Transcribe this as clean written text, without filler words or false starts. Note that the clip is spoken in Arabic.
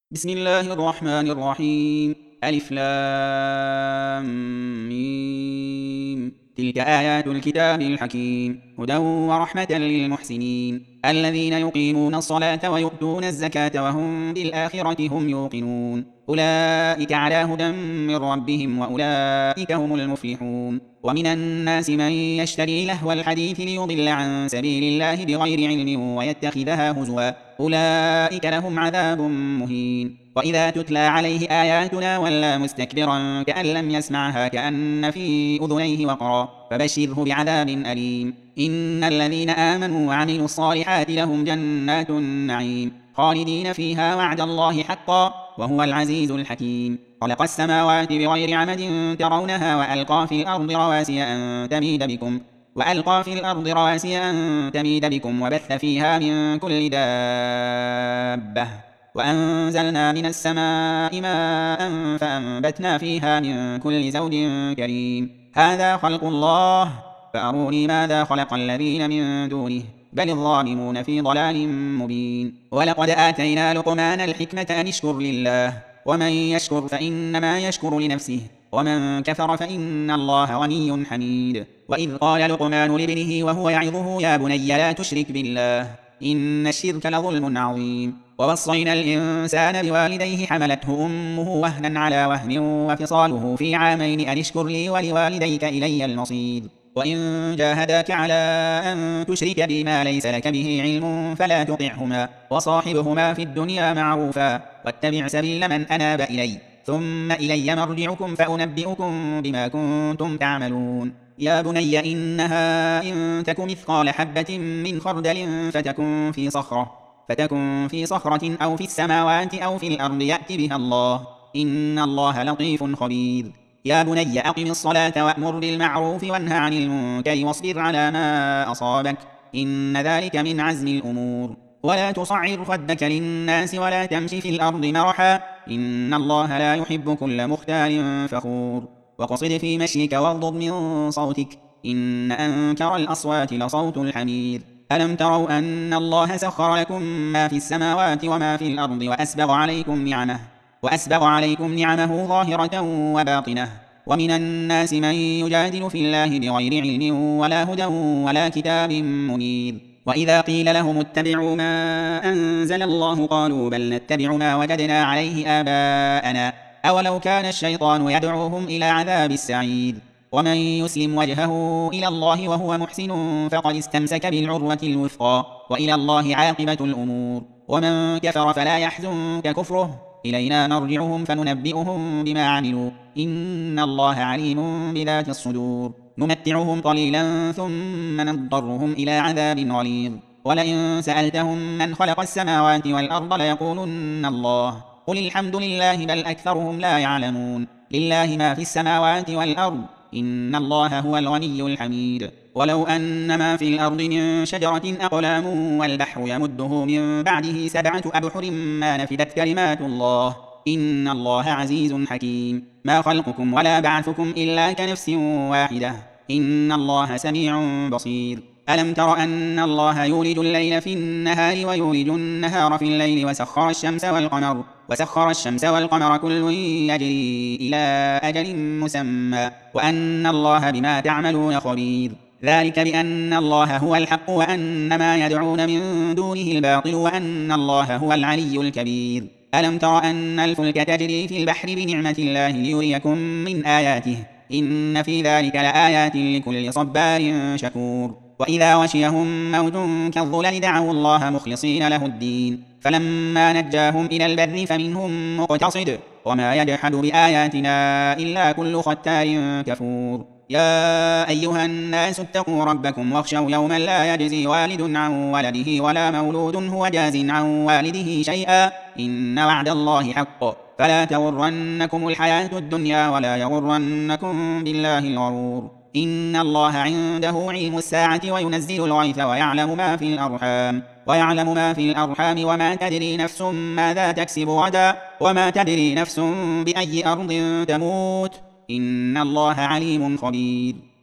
بسم الله الرحمن الرحيم. ألف لام ميم. تلك آيات الكتاب الحكيم، هدى ورحمة للمحسنين الذين يقيمون الصلاة ويؤتون الزكاة وهم بالآخرة هم يوقنون. أولئك على هدى من ربهم وأولئك هم المفلحون. ومن الناس من يشتري لهو الحديث ليضل عن سبيل الله بغير علم ويتخذها هزوا، أولئك لهم عذاب مهين. وإذا تتلى عليه آياتنا ولى مستكبرا كأن لم يسمعها كأن في أذنيه وقرا، فبشره بعذاب أليم. إن الذين آمنوا وعملوا الصالحات لهم جنات النعيم خالدين فيها وعد الله حقا وهو العزيز الحكيم. خلق السماوات بغير عمد ترونها وألقى في الأرض رواسي أن تميد بكم وبث فيها من كل دابة وأنزلنا من السماء ماء فأنبتنا فيها من كل زوج كريم. هذا خلق الله فأروني ماذا خلق الذين من دونه بل الظالمون في ضلال مبين. ولقد آتينا لقمان الحكمة أن اشكر لله ومن يشكر فإنما يشكر لنفسه ومن كفر فإن الله غني حميد. وإذ قال لقمان لابنه وهو يعظه يا بني لا تشرك بالله إن الشرك لظلم عظيم. ووصينا الإنسان بوالديه حملته أمه وهنا على وهن وفصاله في عامين أن اشكر لي ولوالديك إلي المصير. وإن جاهداك على أن تشرك بي ما ليس لك به علم فلا تطعهما وصاحبهما في الدنيا معروفا واتبع سبيل من أناب إلي ثم إلي مرجعكم فأنبئكم بما كنتم تعملون. يا بني إنها إن تك مثقال حبة من خردل فتكن في صخرة أو في السماوات أو في الأرض يأت بها الله إن الله لطيف خبير. يا بني أقم الصلاة وأمر بالمعروف وانه عن المنكر واصبر على ما أصابك إن ذلك من عزم الأمور. ولا تصعر خدك للناس ولا تمش في الأرض مرحا إن الله لا يحب كل مختال فخور. وقصد في مشيك واغضض من صوتك إن أنكر الأصوات لصوت الحمير. ألم تروا أن الله سخر لكم ما في السماوات وما في الأرض وأسبغ عليكم نعمه ظاهرة وباطنة. ومن الناس من يجادل في الله بغير علم ولا هدى ولا كتاب منير. وإذا قيل لهم اتبعوا ما أنزل الله قالوا بل نتبع ما وجدنا عليه آباءنا أولو كان الشيطان يدعوهم إلى عذاب السعير. ومن يسلم وجهه إلى الله وهو محسن فقد استمسك بالعروة الوثقى وإلى الله عاقبة الأمور. ومن كفر فلا يحزنك كفره إلينا مرجعهم فننبئهم بما عملوا إن الله عليم بذات الصدور. نمتعهم قليلا ثم نضطرهم إلى عذاب غليظ. ولئن سألتهم من خلق السماوات والأرض ليقولن الله قل الحمد لله بل أكثرهم لا يعلمون. لله ما في السماوات والأرض إن الله هو الغني الحميد. ولو أن ما في الأرض من شجرة أقلام والبحر يمده من بعده 7 أبحر ما نفدت كلمات الله إن الله عزيز حكيم. ما خلقكم ولا بعثكم إلا كنفس واحدة إن الله سميع بصير. ألم تر أن الله يولج الليل في النهار ويولج النهار في الليل وسخر الشمس والقمر كل يجري إلى أجل مسمى وأن الله بما تعملون خبير. ذلك بأن الله هو الحق وأن ما يدعون من دونه الباطل وأن الله هو العلي الكبير. ألم تر أن الفلك تجري في البحر بنعمة الله ليريكم من آياته إن في ذلك لآيات لكل صبار شكور. وإذا غشيهم موج كالظلل دعوا الله مخلصين له الدين فلما نجاهم إلى البر فمنهم مقتصد وما يجحد بآياتنا إلا كل ختار كفور. يا أيها الناس اتقوا ربكم واخشوا يوما لا يجزي والد عن ولده ولا مولود هو جاز عن والده شيئا إن وعد الله حق فلا تغرنكم الحياة الدنيا ولا يغرنكم بالله الغرور. إن الله عنده علم الساعة وينزل الغيث ويعلم ما في الأرحام وما تدري نفس ماذا تكسب غدا وما تدري نفس بأي أرض تموت إن الله عليم خبير.